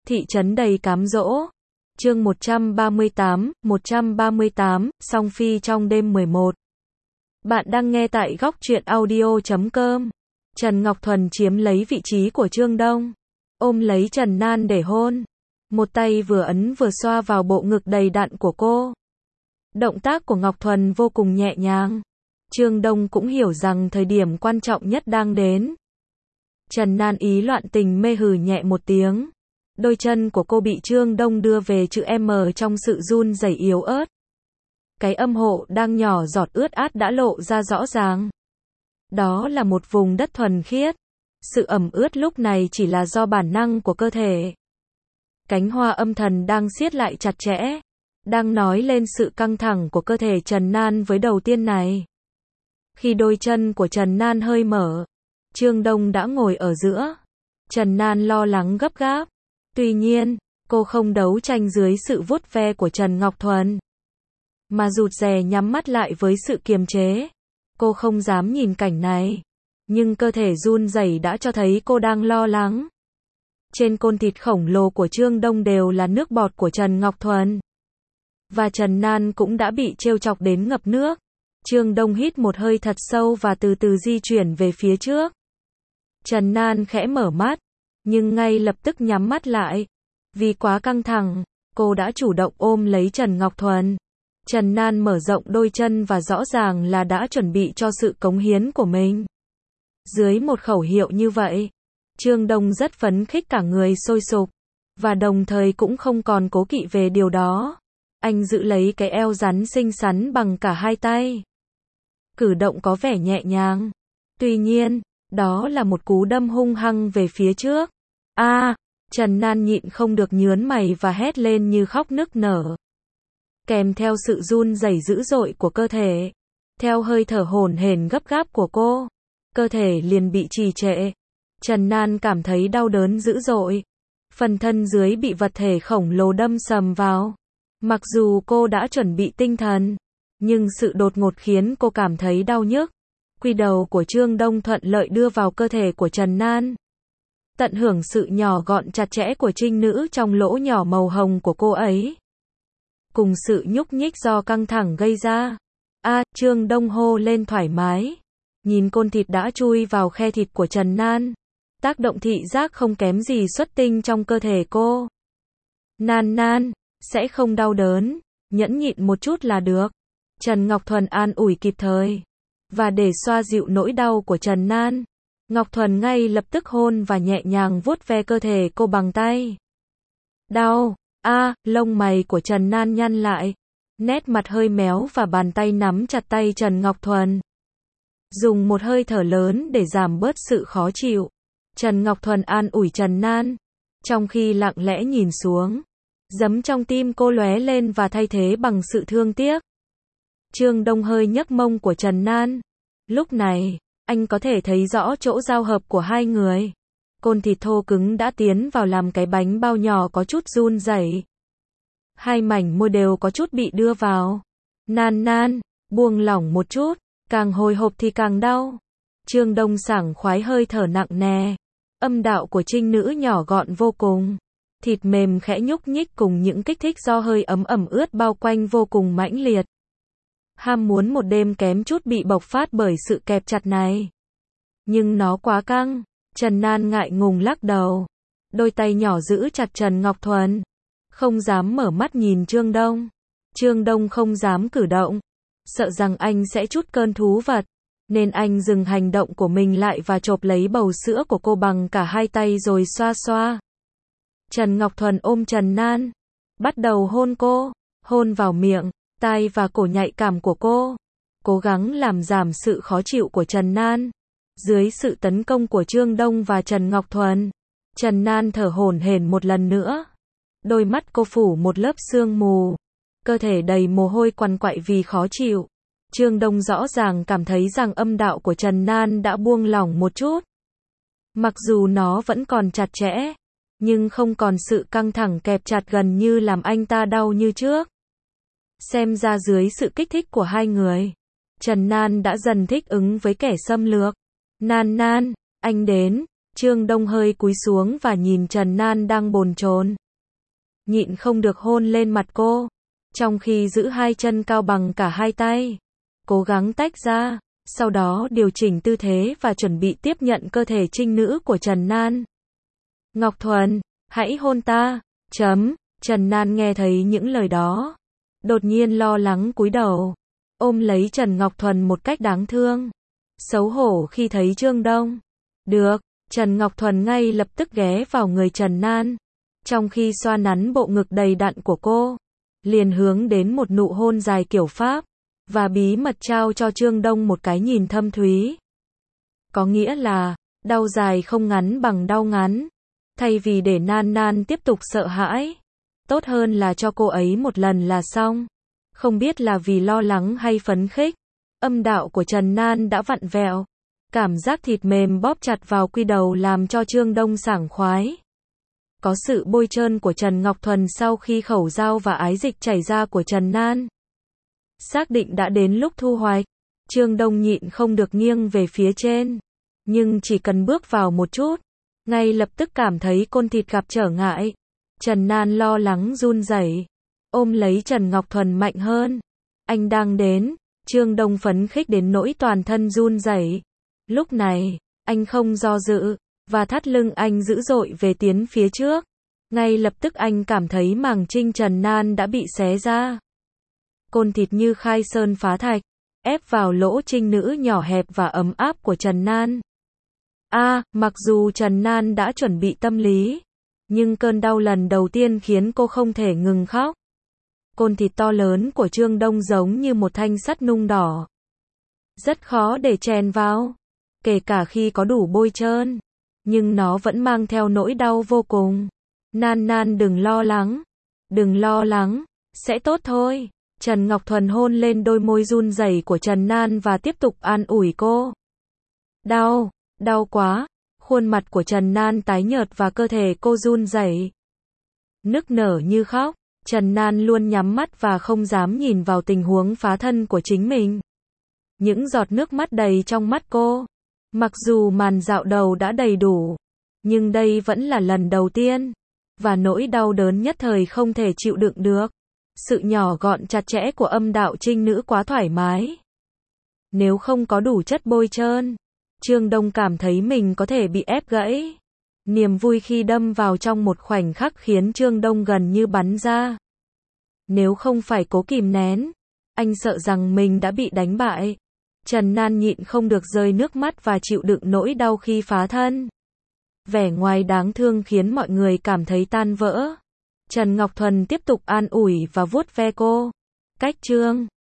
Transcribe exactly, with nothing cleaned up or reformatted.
Thị trấn đầy cám dỗ. Chương một trăm ba mươi tám, một trăm ba mươi tám, song phi trong đêm mười một. Bạn đang nghe tại góc truyện audio chấm com. Trần Ngọc Thuần chiếm lấy vị trí của Trương Đông, ôm lấy Trần Nan để hôn. Một tay vừa ấn vừa xoa vào bộ ngực đầy đặn của cô. Động tác của Ngọc Thuần vô cùng nhẹ nhàng. Trương Đông cũng hiểu rằng thời điểm quan trọng nhất đang đến. Trần Nan ý loạn tình mê hừ nhẹ một tiếng. Đôi chân của cô bị Trương Đông đưa về chữ M trong sự run rẩy yếu ớt. Cái âm hộ đang nhỏ giọt ướt át đã lộ ra rõ ràng. Đó là một vùng đất thuần khiết. Sự ẩm ướt lúc này chỉ là do bản năng của cơ thể. Cánh hoa âm thần đang siết lại chặt chẽ, đang nói lên sự căng thẳng của cơ thể Trần Nan với đầu tiên này. Khi đôi chân của Trần Nan hơi mở, Trương Đông đã ngồi ở giữa. Trần Nan lo lắng gấp gáp. Tuy nhiên, cô không đấu tranh dưới sự vuốt ve của Trần Ngọc Thuần, mà rụt rè nhắm mắt lại với sự kiềm chế. Cô không dám nhìn cảnh này, nhưng cơ thể run rẩy đã cho thấy cô đang lo lắng. Trên côn thịt khổng lồ của Trương Đông đều là nước bọt của Trần Ngọc Thuần. Và Trần Nan cũng đã bị trêu chọc đến ngập nước. Trương Đông hít một hơi thật sâu và từ từ di chuyển về phía trước. Trần Nan khẽ mở mắt, nhưng ngay lập tức nhắm mắt lại. Vì quá căng thẳng, cô đã chủ động ôm lấy Trần Ngọc Thuần. Trần Nan mở rộng đôi chân và rõ ràng là đã chuẩn bị cho sự cống hiến của mình. Dưới một khẩu hiệu như vậy, Trương Đông rất phấn khích, cả người sôi sục, và đồng thời cũng không còn cố kỵ về điều đó. Anh giữ lấy cái eo rắn xinh xắn bằng cả hai tay. Cử động có vẻ nhẹ nhàng. Tuy nhiên, đó là một cú đâm hung hăng về phía trước. A, à, Trần Nan nhịn không được nhớn mày và hét lên như khóc nức nở. Kèm theo sự run rẩy dữ dội của cơ thể, theo hơi thở hổn hển gấp gáp của cô, cơ thể liền bị trì trệ. Trần Nan cảm thấy đau đớn dữ dội. Phần thân dưới bị vật thể khổng lồ đâm sầm vào. Mặc dù cô đã chuẩn bị tinh thần, nhưng sự đột ngột khiến cô cảm thấy đau nhức. Quy đầu của Trương Đông thuận lợi đưa vào cơ thể của Trần Nan. Tận hưởng sự nhỏ gọn chặt chẽ của trinh nữ trong lỗ nhỏ màu hồng của cô ấy. Cùng sự nhúc nhích do căng thẳng gây ra. A, à, Trương Đông hô lên thoải mái. Nhìn côn thịt đã chui vào khe thịt của Trần Nan. Tác động thị giác không kém gì xuất tinh trong cơ thể cô. Nan Nan, sẽ không đau đớn, nhẫn nhịn một chút là được. Trần Ngọc Thuần an ủi kịp thời. Và để xoa dịu nỗi đau của Trần Nan, Ngọc Thuần ngay lập tức hôn và nhẹ nhàng vuốt ve cơ thể cô bằng tay. Đau, a, à, lông mày của Trần Nan nhăn lại. Nét mặt hơi méo và bàn tay nắm chặt tay Trần Ngọc Thuần. Dùng một hơi thở lớn để giảm bớt sự khó chịu. Trần Ngọc Thuần an ủi Trần Nan, trong khi lặng lẽ nhìn xuống. Giấm trong tim cô lóe lên và thay thế bằng sự thương tiếc. Trương Đông hơi nhấc mông của Trần Nan. Lúc này, anh có thể thấy rõ chỗ giao hợp của hai người. Côn thịt thô cứng đã tiến vào làm cái bánh bao nhỏ có chút run rẩy. Hai mảnh môi đều có chút bị đưa vào. Nan Nan, buông lỏng một chút, càng hồi hộp thì càng đau. Trương Đông sảng khoái hơi thở nặng nề. Âm đạo của trinh nữ nhỏ gọn vô cùng. Thịt mềm khẽ nhúc nhích cùng những kích thích do hơi ấm ẩm ướt bao quanh vô cùng mãnh liệt. Ham muốn một đêm kém chút bị bộc phát bởi sự kẹp chặt này. Nhưng nó quá căng. Trần Nan ngại ngùng lắc đầu. Đôi tay nhỏ giữ chặt Trần Ngọc Thuần. Không dám mở mắt nhìn Trương Đông. Trương Đông không dám cử động. Sợ rằng anh sẽ trút cơn thú vật. Nên anh dừng hành động của mình lại và chộp lấy bầu sữa của cô bằng cả hai tay rồi xoa xoa. Trần Ngọc Thuần ôm Trần Nan. Bắt đầu hôn cô. Hôn vào miệng, tai và cổ nhạy cảm của cô. Cố gắng làm giảm sự khó chịu của Trần Nan. Dưới sự tấn công của Trương Đông và Trần Ngọc Thuần, Trần Nan thở hổn hển một lần nữa. Đôi mắt cô phủ một lớp sương mù. Cơ thể đầy mồ hôi quằn quại vì khó chịu. Trương Đông rõ ràng cảm thấy rằng âm đạo của Trần Nan đã buông lỏng một chút. Mặc dù nó vẫn còn chặt chẽ, nhưng không còn sự căng thẳng kẹp chặt gần như làm anh ta đau như trước. Xem ra dưới sự kích thích của hai người, Trần Nan đã dần thích ứng với kẻ xâm lược. Nan Nan, anh đến. Trương Đông hơi cúi xuống và nhìn Trần Nan đang bồn chồn. Nhịn không được hôn lên mặt cô, trong khi giữ hai chân cao bằng cả hai tay. Cố gắng tách ra, sau đó điều chỉnh tư thế và chuẩn bị tiếp nhận cơ thể trinh nữ của Trần Nan. Ngọc Thuần, hãy hôn ta, chấm. Trần Nan nghe thấy những lời đó, đột nhiên lo lắng cúi đầu, ôm lấy Trần Ngọc Thuần một cách đáng thương. Xấu hổ khi thấy Trương Đông. Được, Trần Ngọc Thuần ngay lập tức ghé vào người Trần Nan, trong khi xoa nắn bộ ngực đầy đặn của cô, liền hướng đến một nụ hôn dài kiểu Pháp, và bí mật trao cho Trương Đông một cái nhìn thâm thúy. Có nghĩa là, đau dài không ngắn bằng đau ngắn. Thay vì để Nan Nan tiếp tục sợ hãi, tốt hơn là cho cô ấy một lần là xong. Không biết là vì lo lắng hay phấn khích, âm đạo của Trần Nan đã vặn vẹo. Cảm giác thịt mềm bóp chặt vào quy đầu làm cho Trương Đông sảng khoái. Có sự bôi trơn của Trần Ngọc Thuần sau khi khẩu dao và ái dịch chảy ra của Trần Nan. Xác định đã đến lúc thu hoạch, Trương Đông nhịn không được nghiêng về phía trên. Nhưng chỉ cần bước vào một chút, ngay lập tức cảm thấy côn thịt gặp trở ngại. Trần Nan lo lắng run rẩy, ôm lấy Trần Ngọc Thuần mạnh hơn. Anh đang đến. Trương Đông phấn khích đến nỗi toàn thân run rẩy. Lúc này, anh không do dự, và thắt lưng anh dữ dội về tiến phía trước. Ngay lập tức anh cảm thấy màng trinh Trần Nan đã bị xé ra. Côn thịt như khai sơn phá thạch, ép vào lỗ trinh nữ nhỏ hẹp và ấm áp của Trần Nan. A, à, mặc dù Trần Nan đã chuẩn bị tâm lý, nhưng cơn đau lần đầu tiên khiến cô không thể ngừng khóc. Côn thịt to lớn của Trương Đông giống như một thanh sắt nung đỏ. Rất khó để chèn vào, kể cả khi có đủ bôi trơn. Nhưng nó vẫn mang theo nỗi đau vô cùng. Nan Nan đừng lo lắng. Đừng lo lắng, sẽ tốt thôi. Trần Ngọc Thuần hôn lên đôi môi run rẩy của Trần Nan và tiếp tục an ủi cô. Đau, đau quá. Khuôn mặt của Trần Nan tái nhợt và cơ thể cô run rẩy, nức nở như khóc. Trần Nan luôn nhắm mắt và không dám nhìn vào tình huống phá thân của chính mình. Những giọt nước mắt đầy trong mắt cô. Mặc dù màn dạo đầu đã đầy đủ, nhưng đây vẫn là lần đầu tiên, và nỗi đau đớn nhất thời không thể chịu đựng được. Sự nhỏ gọn chặt chẽ của âm đạo trinh nữ quá thoải mái. Nếu không có đủ chất bôi trơn, Trương Đông cảm thấy mình có thể bị ép gãy. Niềm vui khi đâm vào trong một khoảnh khắc khiến Trương Đông gần như bắn ra. Nếu không phải cố kìm nén, anh sợ rằng mình đã bị đánh bại. Trần Nan nhịn không được rơi nước mắt và chịu đựng nỗi đau khi phá thân. Vẻ ngoài đáng thương khiến mọi người cảm thấy tan vỡ. Trần Ngọc Thuần tiếp tục an ủi và vuốt ve cô. Cách Trương